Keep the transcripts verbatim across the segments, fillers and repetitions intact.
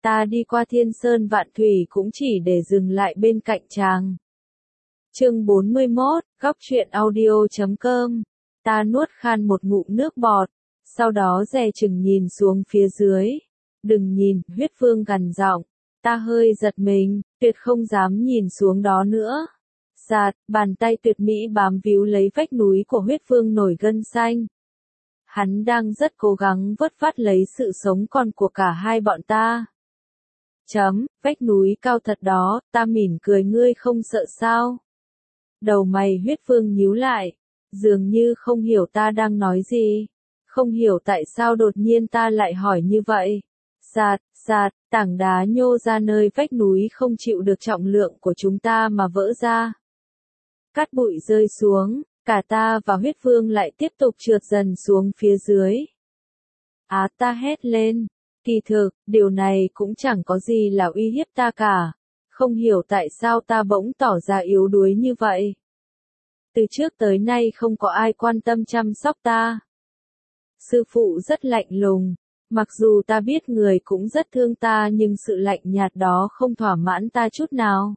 Ta đi qua thiên sơn vạn thủy cũng chỉ để dừng lại bên cạnh chàng. Chương bốn mươi mốt, góc truyện audio chấm com. Ta nuốt khan một ngụm nước bọt, sau đó dè chừng nhìn xuống phía dưới. Đừng nhìn, Huyết Vương gằn giọng. Ta hơi giật mình, tuyệt không dám nhìn xuống đó nữa. Sạt, bàn tay tuyệt mỹ bám víu lấy vách núi của Huyết Vương nổi gân xanh. Hắn đang rất cố gắng vớt vát lấy sự sống còn của cả hai bọn ta. Chấm, vách núi cao thật đó, ta mỉm cười, ngươi không sợ sao? Đầu mày Huyết Vương nhíu lại, dường như không hiểu ta đang nói gì. Không hiểu tại sao đột nhiên ta lại hỏi như vậy. Sạt, sạt, tảng đá nhô ra nơi vách núi không chịu được trọng lượng của chúng ta mà vỡ ra. Cát bụi rơi xuống, cả ta và Huyết Vương lại tiếp tục trượt dần xuống phía dưới. Á, ta hét lên. Kỳ thực, điều này cũng chẳng có gì là uy hiếp ta cả. Không hiểu tại sao ta bỗng tỏ ra yếu đuối như vậy. Từ trước tới nay không có ai quan tâm chăm sóc ta. Sư phụ rất lạnh lùng. Mặc dù ta biết người cũng rất thương ta nhưng sự lạnh nhạt đó không thỏa mãn ta chút nào.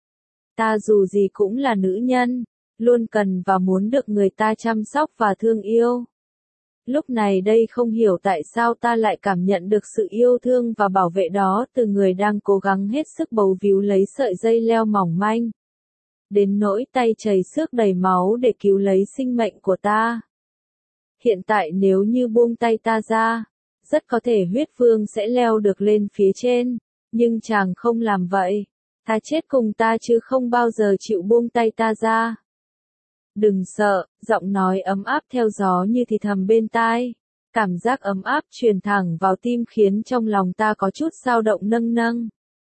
Ta dù gì cũng là nữ nhân, luôn cần và muốn được người ta chăm sóc và thương yêu. Lúc này đây không hiểu tại sao ta lại cảm nhận được sự yêu thương và bảo vệ đó từ người đang cố gắng hết sức bấu víu lấy sợi dây leo mỏng manh. Đến nỗi tay chảy xước đầy máu để cứu lấy sinh mệnh của ta. Hiện tại nếu như buông tay ta ra, rất có thể Huyết Vương sẽ leo được lên phía trên, nhưng chàng không làm vậy. Ta chết cùng ta chứ không bao giờ chịu buông tay ta ra. Đừng sợ, giọng nói ấm áp theo gió như thì thầm bên tai. Cảm giác ấm áp truyền thẳng vào tim khiến trong lòng ta có chút dao động nâng nâng.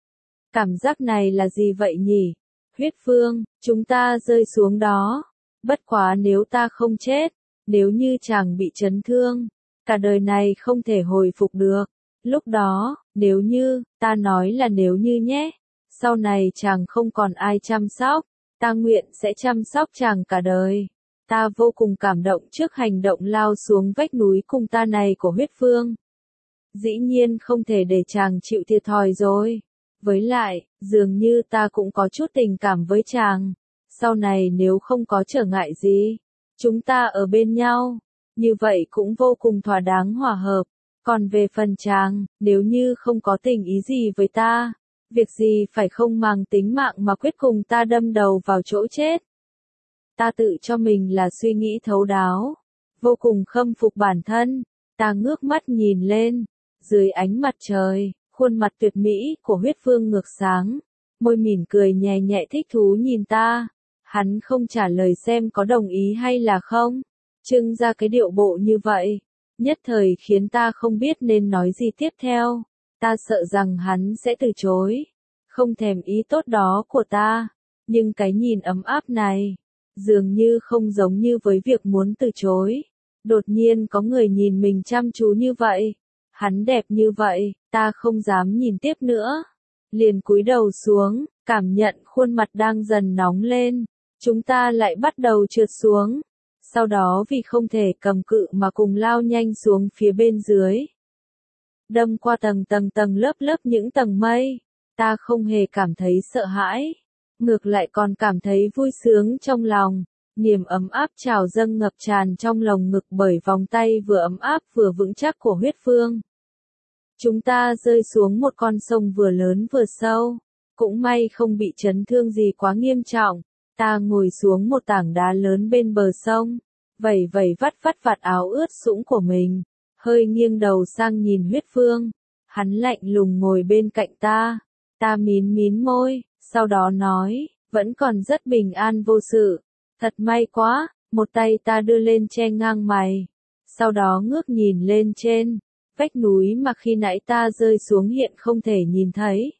Cảm giác này là gì vậy nhỉ? Huyết Vương, chúng ta rơi xuống đó. Bất quá nếu ta không chết, nếu như chàng bị chấn thương, cả đời này không thể hồi phục được. Lúc đó, nếu như, ta nói là nếu như nhé, sau này chàng không còn ai chăm sóc, ta nguyện sẽ chăm sóc chàng cả đời. Ta vô cùng cảm động trước hành động lao xuống vách núi cùng ta này của Huyết Vương. Dĩ nhiên không thể để chàng chịu thiệt thòi rồi. Với lại, dường như ta cũng có chút tình cảm với chàng. Sau này nếu không có trở ngại gì, chúng ta ở bên nhau, như vậy cũng vô cùng thỏa đáng hòa hợp. Còn về phần chàng, nếu như không có tình ý gì với ta, việc gì phải không màng tính mạng mà quyết cùng ta đâm đầu vào chỗ chết. Ta tự cho mình là suy nghĩ thấu đáo, vô cùng khâm phục bản thân. Ta ngước mắt nhìn lên, dưới ánh mặt trời, khuôn mặt tuyệt mỹ của Huyết Vương ngược sáng, môi mỉm cười nhẹ nhẹ thích thú nhìn ta. Hắn không trả lời xem có đồng ý hay là không, trưng ra cái điệu bộ như vậy, nhất thời khiến ta không biết nên nói gì tiếp theo. Ta sợ rằng hắn sẽ từ chối, không thèm ý tốt đó của ta, nhưng cái nhìn ấm áp này, dường như không giống như với việc muốn từ chối. Đột nhiên có người nhìn mình chăm chú như vậy, hắn đẹp như vậy, ta không dám nhìn tiếp nữa. Liền cúi đầu xuống, cảm nhận khuôn mặt đang dần nóng lên, chúng ta lại bắt đầu trượt xuống. Sau đó vì không thể cầm cự mà cùng lao nhanh xuống phía bên dưới. Đâm qua tầng tầng tầng lớp lớp những tầng mây, ta không hề cảm thấy sợ hãi, ngược lại còn cảm thấy vui sướng trong lòng, niềm ấm áp trào dâng ngập tràn trong lồng ngực bởi vòng tay vừa ấm áp vừa vững chắc của Huyết Vương. Chúng ta rơi xuống một con sông vừa lớn vừa sâu, cũng may không bị chấn thương gì quá nghiêm trọng. Ta ngồi xuống một tảng đá lớn bên bờ sông, vẩy vẩy vắt vắt vạt áo ướt sũng của mình, hơi nghiêng đầu sang nhìn Huyết Vương. Hắn lạnh lùng ngồi bên cạnh ta, ta mím mím môi, sau đó nói, vẫn còn rất bình an vô sự, thật may quá. Một tay ta đưa lên che ngang mày, sau đó ngước nhìn lên trên, vách núi mà khi nãy ta rơi xuống hiện không thể nhìn thấy.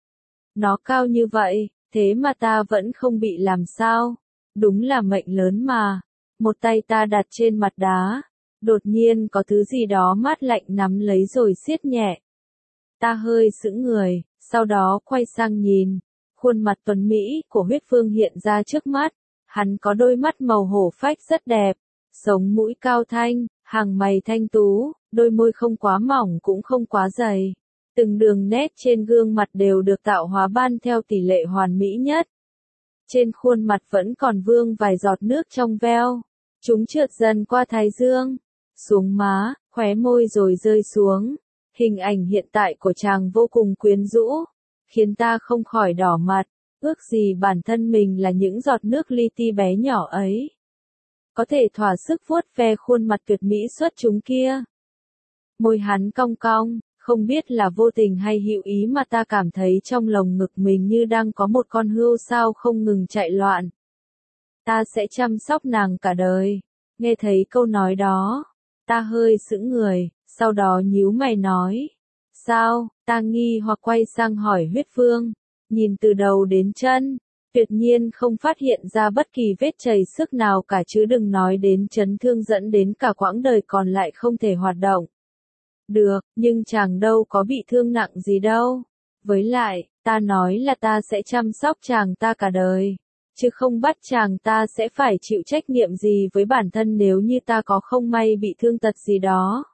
Nó cao như vậy, thế mà ta vẫn không bị làm sao, đúng là mệnh lớn mà. Một tay ta đặt trên mặt đá, đột nhiên có thứ gì đó mát lạnh nắm lấy rồi siết nhẹ. Ta hơi sững người, sau đó quay sang nhìn, khuôn mặt tuấn mỹ của Huyết Vương hiện ra trước mắt. Hắn có đôi mắt màu hổ phách rất đẹp, sống mũi cao thanh, hàng mày thanh tú, đôi môi không quá mỏng cũng không quá dày, Từng đường nét trên gương mặt đều được tạo hóa ban theo tỷ lệ hoàn mỹ nhất. Trên khuôn mặt vẫn còn vương vài giọt nước trong veo. Chúng trượt dần qua thái dương, xuống má, khóe môi rồi rơi xuống. Hình ảnh hiện tại của chàng vô cùng quyến rũ, khiến ta không khỏi đỏ mặt. Ước gì bản thân mình là những giọt nước li ti bé nhỏ ấy. Có thể thỏa sức vuốt ve khuôn mặt tuyệt mỹ xuất chúng kia. Môi hắn cong cong, không biết là vô tình hay hữu ý mà ta cảm thấy trong lồng ngực mình như đang có một con hươu sao không ngừng chạy loạn. Ta sẽ chăm sóc nàng cả đời. Nghe thấy câu nói đó, ta hơi sững người, sau đó nhíu mày nói. Sao? Ta nghi hoặc quay sang hỏi Huyết Vương. Nhìn từ đầu đến chân, tuyệt nhiên không phát hiện ra bất kỳ vết chảy xước nào cả, chứ đừng nói đến chấn thương dẫn đến cả quãng đời còn lại không thể hoạt động. Được, nhưng chàng đâu có bị thương nặng gì đâu. Với lại, ta nói là ta sẽ chăm sóc chàng ta cả đời, chứ không bắt chàng ta sẽ phải chịu trách nhiệm gì với bản thân nếu như ta có không may bị thương tật gì đó.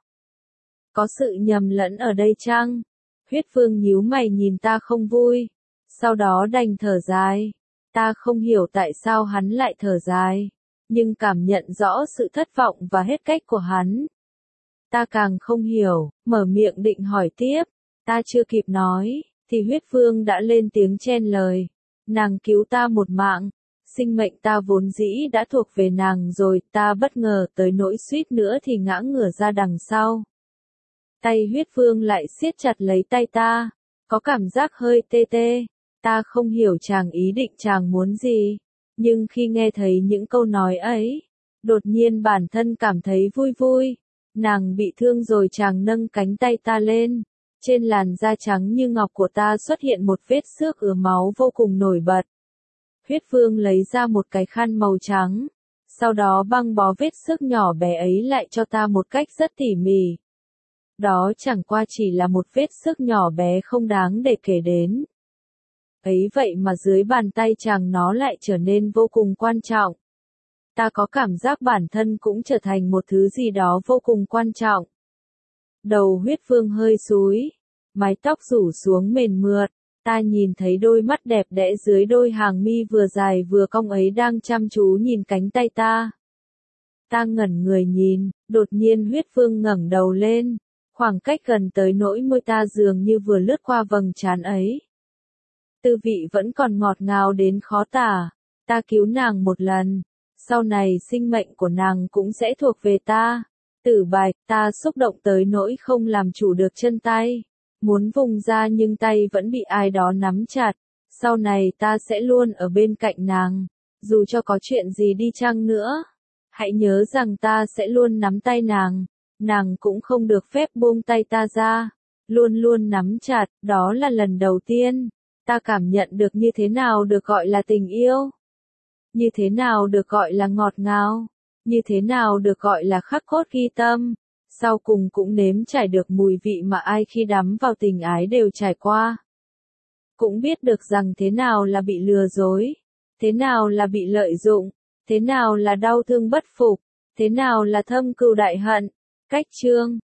Có sự nhầm lẫn ở đây chăng? Huyết Vương nhíu mày nhìn ta không vui, sau đó đành thở dài. Ta không hiểu tại sao hắn lại thở dài, nhưng cảm nhận rõ sự thất vọng và hết cách của hắn. Ta càng không hiểu, mở miệng định hỏi tiếp, ta chưa kịp nói, thì Huyết Vương đã lên tiếng chen lời. Nàng cứu ta một mạng, sinh mệnh ta vốn dĩ đã thuộc về nàng rồi, ta bất ngờ tới nỗi suýt nữa thì ngã ngửa ra đằng sau. Tay Huyết Vương lại siết chặt lấy tay ta, có cảm giác hơi tê tê. Ta không hiểu chàng ý định chàng muốn gì, nhưng khi nghe thấy những câu nói ấy, đột nhiên bản thân cảm thấy vui vui. Nàng bị thương rồi, chàng nâng cánh tay ta lên. Trên làn da trắng như ngọc của ta xuất hiện một vết xước ứa máu vô cùng nổi bật. Huyết Vương lấy ra một cái khăn màu trắng, sau đó băng bó vết xước nhỏ bé ấy lại cho ta một cách rất tỉ mỉ. Đó chẳng qua chỉ là một vết xước nhỏ bé không đáng để kể đến. Ấy vậy mà dưới bàn tay chàng nó lại trở nên vô cùng quan trọng. Ta có cảm giác bản thân cũng trở thành một thứ gì đó vô cùng quan trọng. Đầu Huyết Vương hơi xúi, mái tóc rủ xuống mềm mượt, ta nhìn thấy đôi mắt đẹp đẽ dưới đôi hàng mi vừa dài vừa cong ấy đang chăm chú nhìn cánh tay ta. Ta ngẩn người nhìn, đột nhiên Huyết Vương ngẩng đầu lên, khoảng cách gần tới nỗi môi ta dường như vừa lướt qua vầng trán ấy. Tư vị vẫn còn ngọt ngào đến khó tả. Ta cứu nàng một lần, sau này sinh mệnh của nàng cũng sẽ thuộc về ta. Tử Bạch, ta xúc động tới nỗi không làm chủ được chân tay, muốn vùng ra nhưng tay vẫn bị ai đó nắm chặt. Sau này ta sẽ luôn ở bên cạnh nàng, dù cho có chuyện gì đi chăng nữa. Hãy nhớ rằng ta sẽ luôn nắm tay nàng, nàng cũng không được phép buông tay ta ra, luôn luôn nắm chặt. Đó là lần đầu tiên ta cảm nhận được như thế nào được gọi là tình yêu, như thế nào được gọi là ngọt ngào, như thế nào được gọi là khắc cốt ghi tâm. Sau cùng cũng nếm trải được mùi vị mà ai khi đắm vào tình ái đều trải qua. Cũng biết được rằng thế nào là bị lừa dối, thế nào là bị lợi dụng, thế nào là đau thương bất phục, thế nào là thâm cừu đại hận. Cách chương